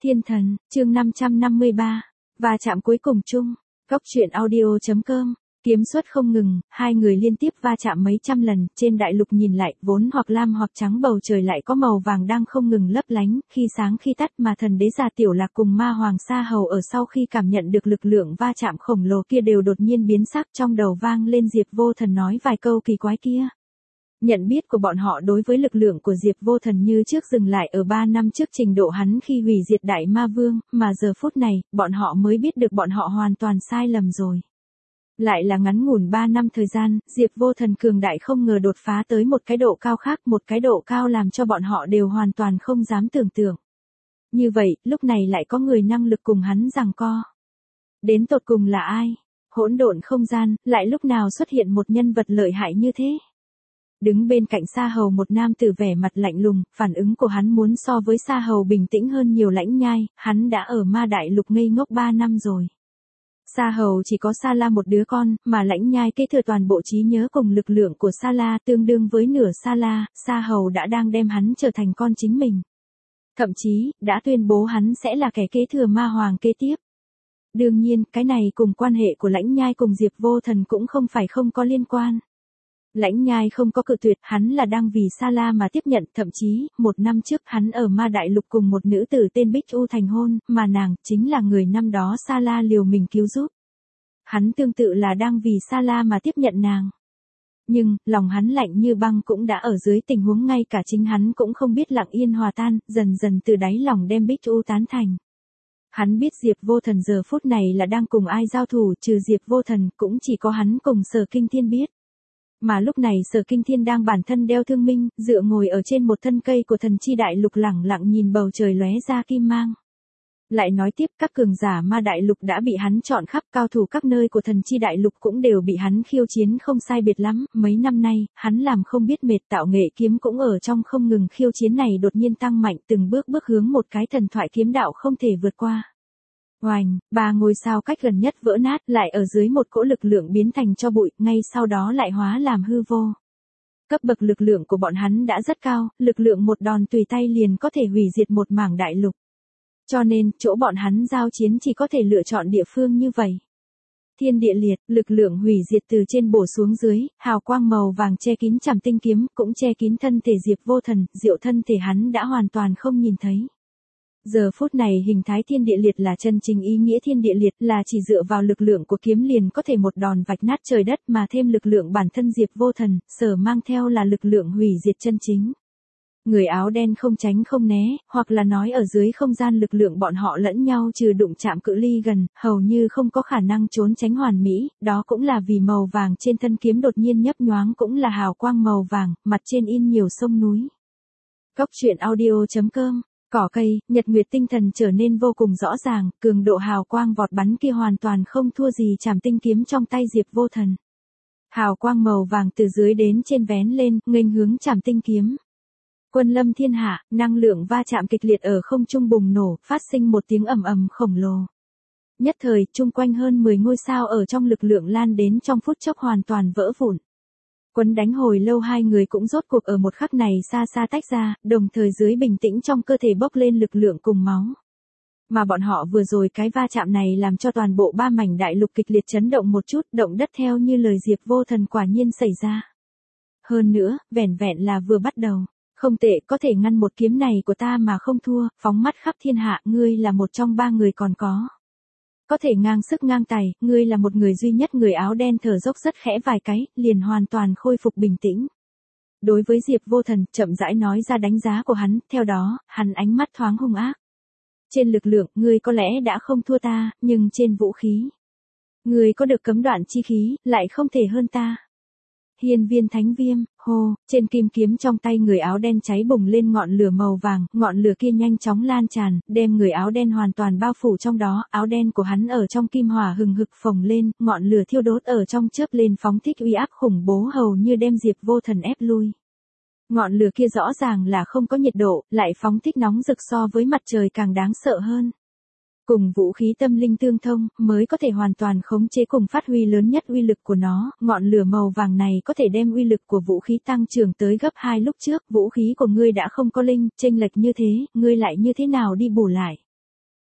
Thiên thần, chương 553, va chạm cuối cùng chung, Cốc truyện audio.com, kiếm xuất không ngừng, hai người liên tiếp va chạm mấy trăm lần, trên đại lục nhìn lại, vốn hoặc lam hoặc trắng bầu trời lại có màu vàng đang không ngừng lấp lánh, khi sáng khi tắt mà thần đế già Tiểu Lạc cùng ma hoàng Sa Hầu ở sau khi cảm nhận được lực lượng va chạm khổng lồ kia đều đột nhiên biến sắc, trong đầu vang lên Diệp Vô Thần nói vài câu kỳ quái kia. Nhận biết của bọn họ đối với lực lượng của Diệp Vô Thần như trước dừng lại ở 3 năm trước trình độ hắn khi hủy diệt Đại Ma Vương, mà giờ phút này, bọn họ mới biết được bọn họ hoàn toàn sai lầm rồi. Lại là ngắn ngủn 3 năm thời gian, Diệp Vô Thần cường đại không ngờ đột phá tới một cái độ cao khác, một cái độ cao làm cho bọn họ đều hoàn toàn không dám tưởng tượng. Như vậy, lúc này lại có người năng lực cùng hắn giằng co. Đến tột cùng là ai? Hỗn độn không gian, lại lúc nào xuất hiện một nhân vật lợi hại như thế? Đứng bên cạnh Sa Hầu một nam tử vẻ mặt lạnh lùng, phản ứng của hắn muốn so với Sa Hầu bình tĩnh hơn nhiều. Lãnh Nhai, hắn đã ở ma đại lục ngây ngốc 3 năm rồi. Sa Hầu chỉ có Sa La một đứa con, mà Lãnh Nhai kế thừa toàn bộ trí nhớ cùng lực lượng của Sa La tương đương với nửa Sa La, Sa Hầu đã đang đem hắn trở thành con chính mình. Thậm chí, đã tuyên bố hắn sẽ là kẻ kế thừa ma hoàng kế tiếp. Đương nhiên, cái này cùng quan hệ của Lãnh Nhai cùng Diệp Vô Thần cũng không phải không có liên quan. Lãnh Nhai không có cự tuyệt, hắn là đang vì Sa La mà tiếp nhận, thậm chí, 1 năm trước hắn ở ma đại lục cùng một nữ tử tên Bích U thành hôn, mà nàng, chính là người năm đó Sa La liều mình cứu giúp. Hắn tương tự là đang vì Sa La mà tiếp nhận nàng. Nhưng, lòng hắn lạnh như băng cũng đã ở dưới tình huống ngay cả chính hắn cũng không biết lặng yên hòa tan, dần dần từ đáy lòng đem Bích U tán thành. Hắn biết Diệp Vô Thần giờ phút này là đang cùng ai giao thủ, trừ Diệp Vô Thần, cũng chỉ có hắn cùng Sở Kinh Thiên biết. Mà lúc này Sở Kinh Thiên đang bản thân đeo thương minh, dựa ngồi ở trên một thân cây của thần chi đại lục lẳng lặng nhìn bầu trời lóe ra kim mang. Lại nói tiếp, các cường giả ma đại lục đã bị hắn chọn khắp, cao thủ các nơi của thần chi đại lục cũng đều bị hắn khiêu chiến không sai biệt lắm. Mấy năm nay, hắn làm không biết mệt, tạo nghệ kiếm cũng ở trong không ngừng khiêu chiến này đột nhiên tăng mạnh, từng bước bước hướng một cái thần thoại kiếm đạo không thể vượt qua. Oành, 3 ngôi sao cách gần nhất vỡ nát, lại ở dưới một cỗ lực lượng biến thành tro bụi, ngay sau đó lại hóa làm hư vô. Cấp bậc lực lượng của bọn hắn đã rất cao, lực lượng một đòn tùy tay liền có thể hủy diệt một mảng đại lục. Cho nên, chỗ bọn hắn giao chiến chỉ có thể lựa chọn địa phương như vậy. Thiên địa liệt, lực lượng hủy diệt từ trên bổ xuống dưới, hào quang màu vàng che kín Trảm Tinh kiếm, cũng che kín thân thể Diệp Vô Thần, diệu thân thể hắn đã hoàn toàn không nhìn thấy. Giờ phút này hình thái thiên địa liệt là chân chính ý nghĩa thiên địa liệt, là chỉ dựa vào lực lượng của kiếm liền có thể một đòn vạch nát trời đất, mà thêm lực lượng bản thân Diệp Vô Thần, sở mang theo là lực lượng hủy diệt chân chính. Người áo đen không tránh không né, hoặc là nói ở dưới không gian lực lượng bọn họ lẫn nhau trừ đụng chạm cự ly gần, hầu như không có khả năng trốn tránh hoàn mỹ, đó cũng là vì màu vàng trên thân kiếm đột nhiên nhấp nhoáng cũng là hào quang màu vàng, mặt trên in nhiều sông núi. Cốc truyện audio.com. Cỏ cây, nhật nguyệt tinh thần trở nên vô cùng rõ ràng, cường độ hào quang vọt bắn kia hoàn toàn không thua gì Trảm Tinh kiếm trong tay Diệp Vô Thần. Hào quang màu vàng từ dưới đến trên vén lên, nghênh hướng Trảm Tinh kiếm. Quân lâm thiên hạ, năng lượng va chạm kịch liệt ở không trung bùng nổ, phát sinh một tiếng ầm ầm khổng lồ. Nhất thời, chung quanh hơn 10 ngôi sao ở trong lực lượng lan đến trong phút chốc hoàn toàn vỡ vụn. Quấn đánh hồi lâu hai người cũng rốt cuộc ở một khắc này xa xa tách ra, đồng thời dưới bình tĩnh trong cơ thể bốc lên lực lượng cùng máu. Mà bọn họ vừa rồi cái va chạm này làm cho toàn bộ 3 mảnh đại lục kịch liệt chấn động một chút, động đất theo như lời Diệp Vô Thần quả nhiên xảy ra. Hơn nữa, vẻn vẹn là vừa bắt đầu. Không tệ, có thể ngăn một kiếm này của ta mà không thua, phóng mắt khắp thiên hạ, ngươi là một trong 3 người còn có. Có thể ngang sức ngang tài, ngươi là một người duy nhất. Người áo đen thở dốc rất khẽ vài cái, liền hoàn toàn khôi phục bình tĩnh. Đối với Diệp Vô Thần, chậm rãi nói ra đánh giá của hắn, theo đó, hắn ánh mắt thoáng hung ác. Trên lực lượng, ngươi có lẽ đã không thua ta, nhưng trên vũ khí. Ngươi có được cấm đoạn chi khí, lại không thể hơn ta. Hiên viên thánh viêm, hô, trên kim kiếm trong tay người áo đen cháy bùng lên ngọn lửa màu vàng, ngọn lửa kia nhanh chóng lan tràn, đem người áo đen hoàn toàn bao phủ trong đó, áo đen của hắn ở trong kim hỏa hừng hực phồng lên, ngọn lửa thiêu đốt ở trong chớp lên phóng thích uy áp khủng bố hầu như đem Diệp Vô Thần ép lui. Ngọn lửa kia rõ ràng là không có nhiệt độ, lại phóng thích nóng rực so với mặt trời càng đáng sợ hơn. Cùng vũ khí tâm linh tương thông, mới có thể hoàn toàn khống chế cùng phát huy lớn nhất uy lực của nó, ngọn lửa màu vàng này có thể đem uy lực của vũ khí tăng trưởng tới gấp 2 lúc trước, vũ khí của ngươi đã không có linh, chênh lệch như thế, ngươi lại như thế nào đi bù lại.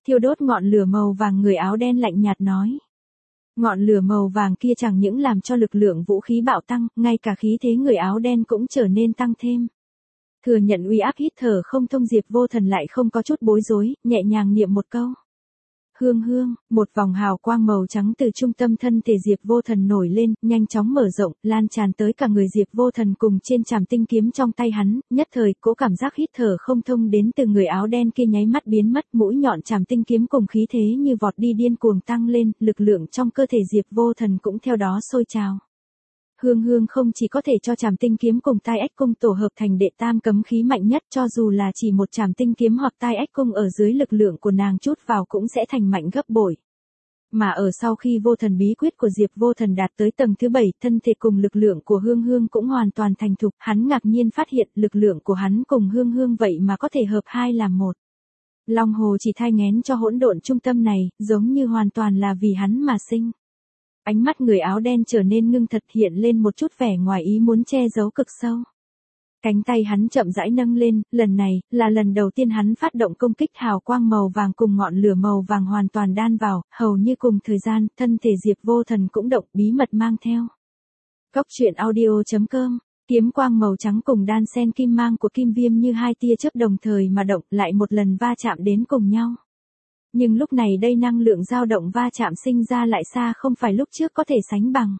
thiêu đốt ngọn lửa màu vàng, người áo đen lạnh nhạt nói. Ngọn lửa màu vàng kia chẳng những làm cho lực lượng vũ khí bạo tăng, ngay cả khí thế người áo đen cũng trở nên tăng thêm. Thừa nhận uy áp hít thở không thông, Diệp Vô Thần lại không có chút bối rối, nhẹ nhàng niệm một câu. Hương hương, một vòng hào quang màu trắng từ trung tâm thân thể Diệp Vô Thần nổi lên, nhanh chóng mở rộng, lan tràn tới cả người Diệp Vô Thần cùng trên trảm tinh kiếm trong tay hắn, nhất thời cỗ cảm giác hít thở không thông đến từ người áo đen kia nháy mắt biến mất, mũi nhọn trảm tinh kiếm cùng khí thế như vọt đi điên cuồng tăng lên, lực lượng trong cơ thể Diệp Vô Thần cũng theo đó sôi trào. Hương hương không chỉ có thể cho trảm tinh kiếm cùng tai ách cung tổ hợp thành đệ tam cấm khí mạnh nhất, cho dù là chỉ một trảm tinh kiếm hoặc tai ách cung ở dưới lực lượng của nàng chút vào cũng sẽ thành mạnh gấp bội. Mà ở sau khi vô thần bí quyết của Diệp Vô Thần đạt tới tầng thứ 7, thân thể cùng lực lượng của hương hương cũng hoàn toàn thành thục, hắn ngạc nhiên phát hiện lực lượng của hắn cùng hương hương vậy mà có thể hợp hai làm một. Long hồ chỉ thai nghén cho hỗn độn trung tâm này, giống như hoàn toàn là vì hắn mà sinh. Ánh mắt người áo đen trở nên ngưng thật, hiện lên một chút vẻ ngoài ý muốn che giấu cực sâu. Cánh tay hắn chậm rãi nâng lên, lần này, là lần đầu tiên hắn phát động công kích, hào quang màu vàng cùng ngọn lửa màu vàng hoàn toàn đan vào, hầu như cùng thời gian, thân thể Diệp Vô Thần cũng động, bí mật mang theo. Cốc truyện audio.com, kiếm quang màu trắng cùng đan sen kim mang của kim viêm như hai tia chớp đồng thời mà động, lại một lần va chạm đến cùng nhau. Nhưng lúc này đây năng lượng dao động va chạm sinh ra lại xa không phải lúc trước có thể sánh bằng.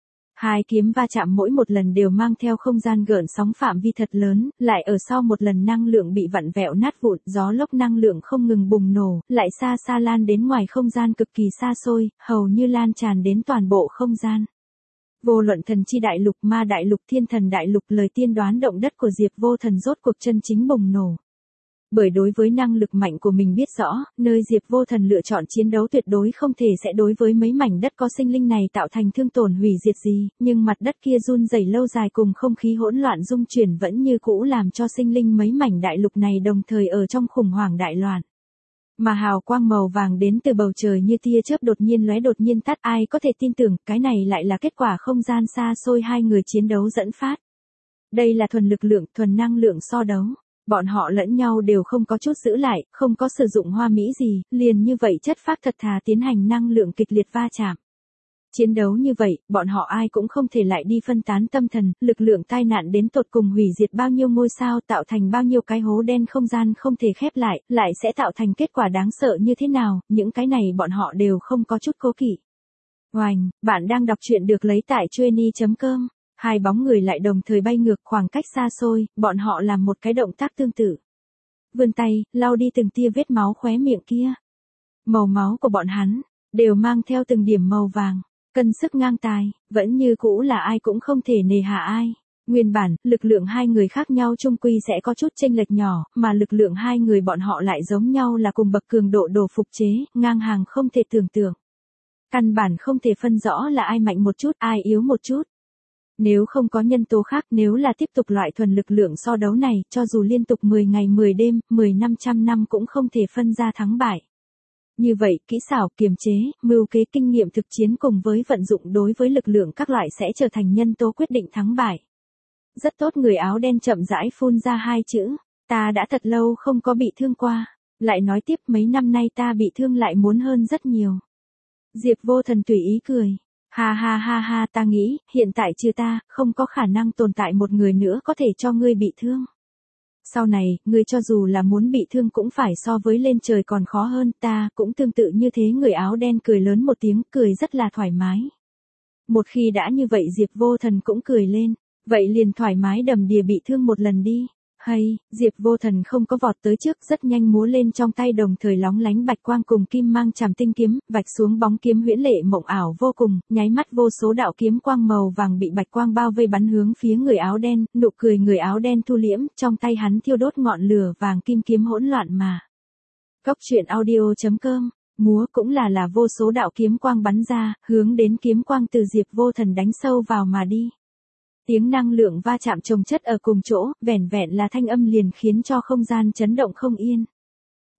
Hai kiếm va chạm mỗi một lần đều mang theo không gian gợn sóng phạm vi thật lớn, lại ở sau một lần năng lượng bị vặn vẹo nát vụn, gió lốc năng lượng không ngừng bùng nổ, lại xa xa lan đến ngoài không gian cực kỳ xa xôi, hầu như lan tràn đến toàn bộ không gian. Vô luận thần chi đại lục, ma đại lục, thiên thần đại lục, lời tiên đoán động đất của Diệp Vô Thần rốt cuộc chân chính bùng nổ. Bởi đối với năng lực mạnh của mình biết rõ, nơi Diệp Vô Thần lựa chọn chiến đấu tuyệt đối không thể sẽ đối với mấy mảnh đất có sinh linh này tạo thành thương tổn hủy diệt gì, nhưng mặt đất kia run rẩy lâu dài cùng không khí hỗn loạn dung chuyển vẫn như cũ làm cho sinh linh mấy mảnh đại lục này đồng thời ở trong khủng hoảng đại loạn. Mà hào quang màu vàng đến từ bầu trời như tia chớp đột nhiên lóe đột nhiên tắt, ai có thể tin tưởng, cái này lại là kết quả không gian xa xôi hai người chiến đấu dẫn phát. Đây là thuần lực lượng, thuần năng lượng so đấu. Bọn họ lẫn nhau đều không có chút giữ lại, không có sử dụng hoa mỹ gì, liền như vậy chất phác thật thà tiến hành năng lượng kịch liệt va chạm. Chiến đấu như vậy, bọn họ ai cũng không thể lại đi phân tán tâm thần, lực lượng tai nạn đến tột cùng hủy diệt bao nhiêu ngôi sao, tạo thành bao nhiêu cái hố đen không gian không thể khép lại sẽ tạo thành kết quả đáng sợ như thế nào, những cái này bọn họ đều không có chút cố kỵ. Oành, bạn đang đọc truyện được lấy tại Chueny.com. Hai bóng người lại đồng thời bay ngược khoảng cách xa xôi, bọn họ làm một cái động tác tương tự. Vươn tay, lau đi từng tia vết máu khóe miệng kia. Màu máu của bọn hắn, đều mang theo từng điểm màu vàng, cân sức ngang tài, vẫn như cũ là ai cũng không thể nề hà ai. Nguyên bản, lực lượng hai người khác nhau chung quy sẽ có chút chênh lệch nhỏ, mà lực lượng hai người bọn họ lại giống nhau là cùng bậc cường độ đồ phục chế, ngang hàng không thể tưởng tượng. Căn bản không thể phân rõ là ai mạnh một chút, ai yếu một chút. Nếu không có nhân tố khác, nếu là tiếp tục loại thuần lực lượng so đấu này, cho dù liên tục 10 ngày 10 đêm, 10 năm trăm năm cũng không thể phân ra thắng bại. Như vậy, kỹ xảo, kiềm chế, mưu kế, kinh nghiệm thực chiến cùng với vận dụng đối với lực lượng các loại sẽ trở thành nhân tố quyết định thắng bại. Rất tốt, người áo đen chậm rãi phun ra hai chữ, ta đã thật lâu không có bị thương qua. Lại nói tiếp, mấy năm nay ta bị thương lại muốn hơn rất nhiều. Diệp Vô Thần tùy ý cười. Ha ha ha ha, ta nghĩ, hiện tại trừ ta, không có khả năng tồn tại một người nữa có thể cho ngươi bị thương. Sau này, ngươi cho dù là muốn bị thương cũng phải so với lên trời còn khó hơn, ta cũng tương tự như thế. Người áo đen cười lớn một tiếng, cười rất là thoải mái. Một khi đã như vậy Diệp Vô Thần cũng cười lên, vậy liền thoải mái đầm đìa bị thương một lần đi. Hay, Diệp Vô Thần không có vọt tới trước, rất nhanh múa lên trong tay đồng thời lóng lánh bạch quang cùng kim mang trảm tinh kiếm, vạch xuống bóng kiếm huyễn lệ mộng ảo vô cùng, nháy mắt vô số đạo kiếm quang màu vàng bị bạch quang bao vây bắn hướng phía người áo đen, nụ cười người áo đen thu liễm, trong tay hắn thiêu đốt ngọn lửa vàng kim kiếm hỗn loạn mà. Cốc truyện audio.com, múa cũng là vô số đạo kiếm quang bắn ra, hướng đến kiếm quang từ Diệp Vô Thần đánh sâu vào mà đi. Tiếng năng lượng va chạm chồng chất ở cùng chỗ, vẻn vẹn là thanh âm liền khiến cho không gian chấn động không yên.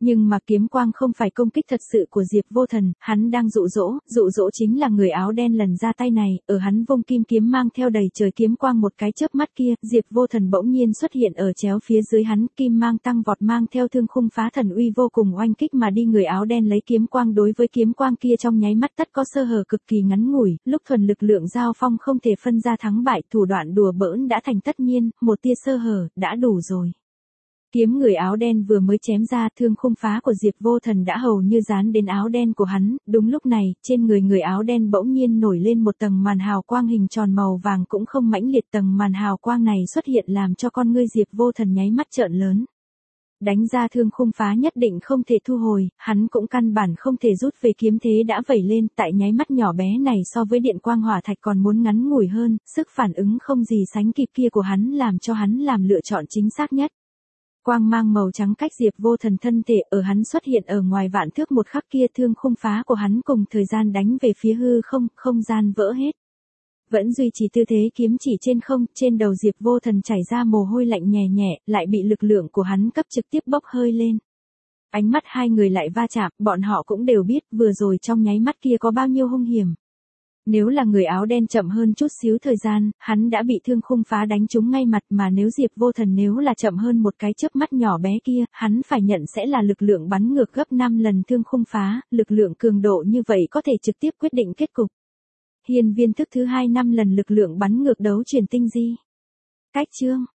Nhưng mà kiếm quang không phải công kích thật sự của Diệp Vô Thần, hắn đang dụ dỗ chính là người áo đen lần ra tay này, ở hắn vung kim kiếm mang theo đầy trời kiếm quang một cái chớp mắt kia, Diệp Vô Thần bỗng nhiên xuất hiện ở chéo phía dưới hắn, kim mang tăng vọt mang theo thương khung phá thần uy vô cùng oanh kích mà đi, người áo đen lấy kiếm quang đối với kiếm quang kia trong nháy mắt tất có sơ hở cực kỳ ngắn ngủi, lúc thuần lực lượng giao phong không thể phân ra thắng bại, thủ đoạn đùa bỡn đã thành tất nhiên, một tia sơ hở đã đủ rồi. Kiếm người áo đen vừa mới chém ra, thương khung phá của Diệp Vô Thần đã hầu như dán đến áo đen của hắn, đúng lúc này, trên người áo đen bỗng nhiên nổi lên một tầng màn hào quang hình tròn màu vàng cũng không mãnh liệt, tầng màn hào quang này xuất hiện làm cho con ngươi Diệp Vô Thần nháy mắt trợn lớn. Đánh ra thương khung phá nhất định không thể thu hồi, hắn cũng căn bản không thể rút về, kiếm thế đã vẩy lên, tại nháy mắt nhỏ bé này so với điện quang hỏa thạch còn muốn ngắn ngủi hơn, sức phản ứng không gì sánh kịp kia của hắn làm cho hắn làm lựa chọn chính xác nhất. Quang mang màu trắng cách Diệp Vô Thần thân thể ở hắn xuất hiện ở ngoài vạn thước một khắc kia, thương khung phá của hắn cùng thời gian đánh về phía hư không, không gian vỡ hết. Vẫn duy trì tư thế kiếm chỉ trên không, trên đầu Diệp Vô Thần chảy ra mồ hôi lạnh nhẹ nhẹ, lại bị lực lượng của hắn cấp trực tiếp bốc hơi lên. Ánh mắt hai người lại va chạm, bọn họ cũng đều biết vừa rồi trong nháy mắt kia có bao nhiêu hung hiểm. Nếu là người áo đen chậm hơn chút xíu thời gian, hắn đã bị thương khung phá đánh trúng ngay mặt, mà nếu Diệp Vô Thần nếu là chậm hơn một cái chớp mắt nhỏ bé kia, hắn phải nhận sẽ là lực lượng bắn ngược gấp 5 lần thương khung phá, lực lượng cường độ như vậy có thể trực tiếp quyết định kết cục. Hiên viên thức thứ 2 5 lần lực lượng bắn ngược đấu chuyển tinh di. Cách chương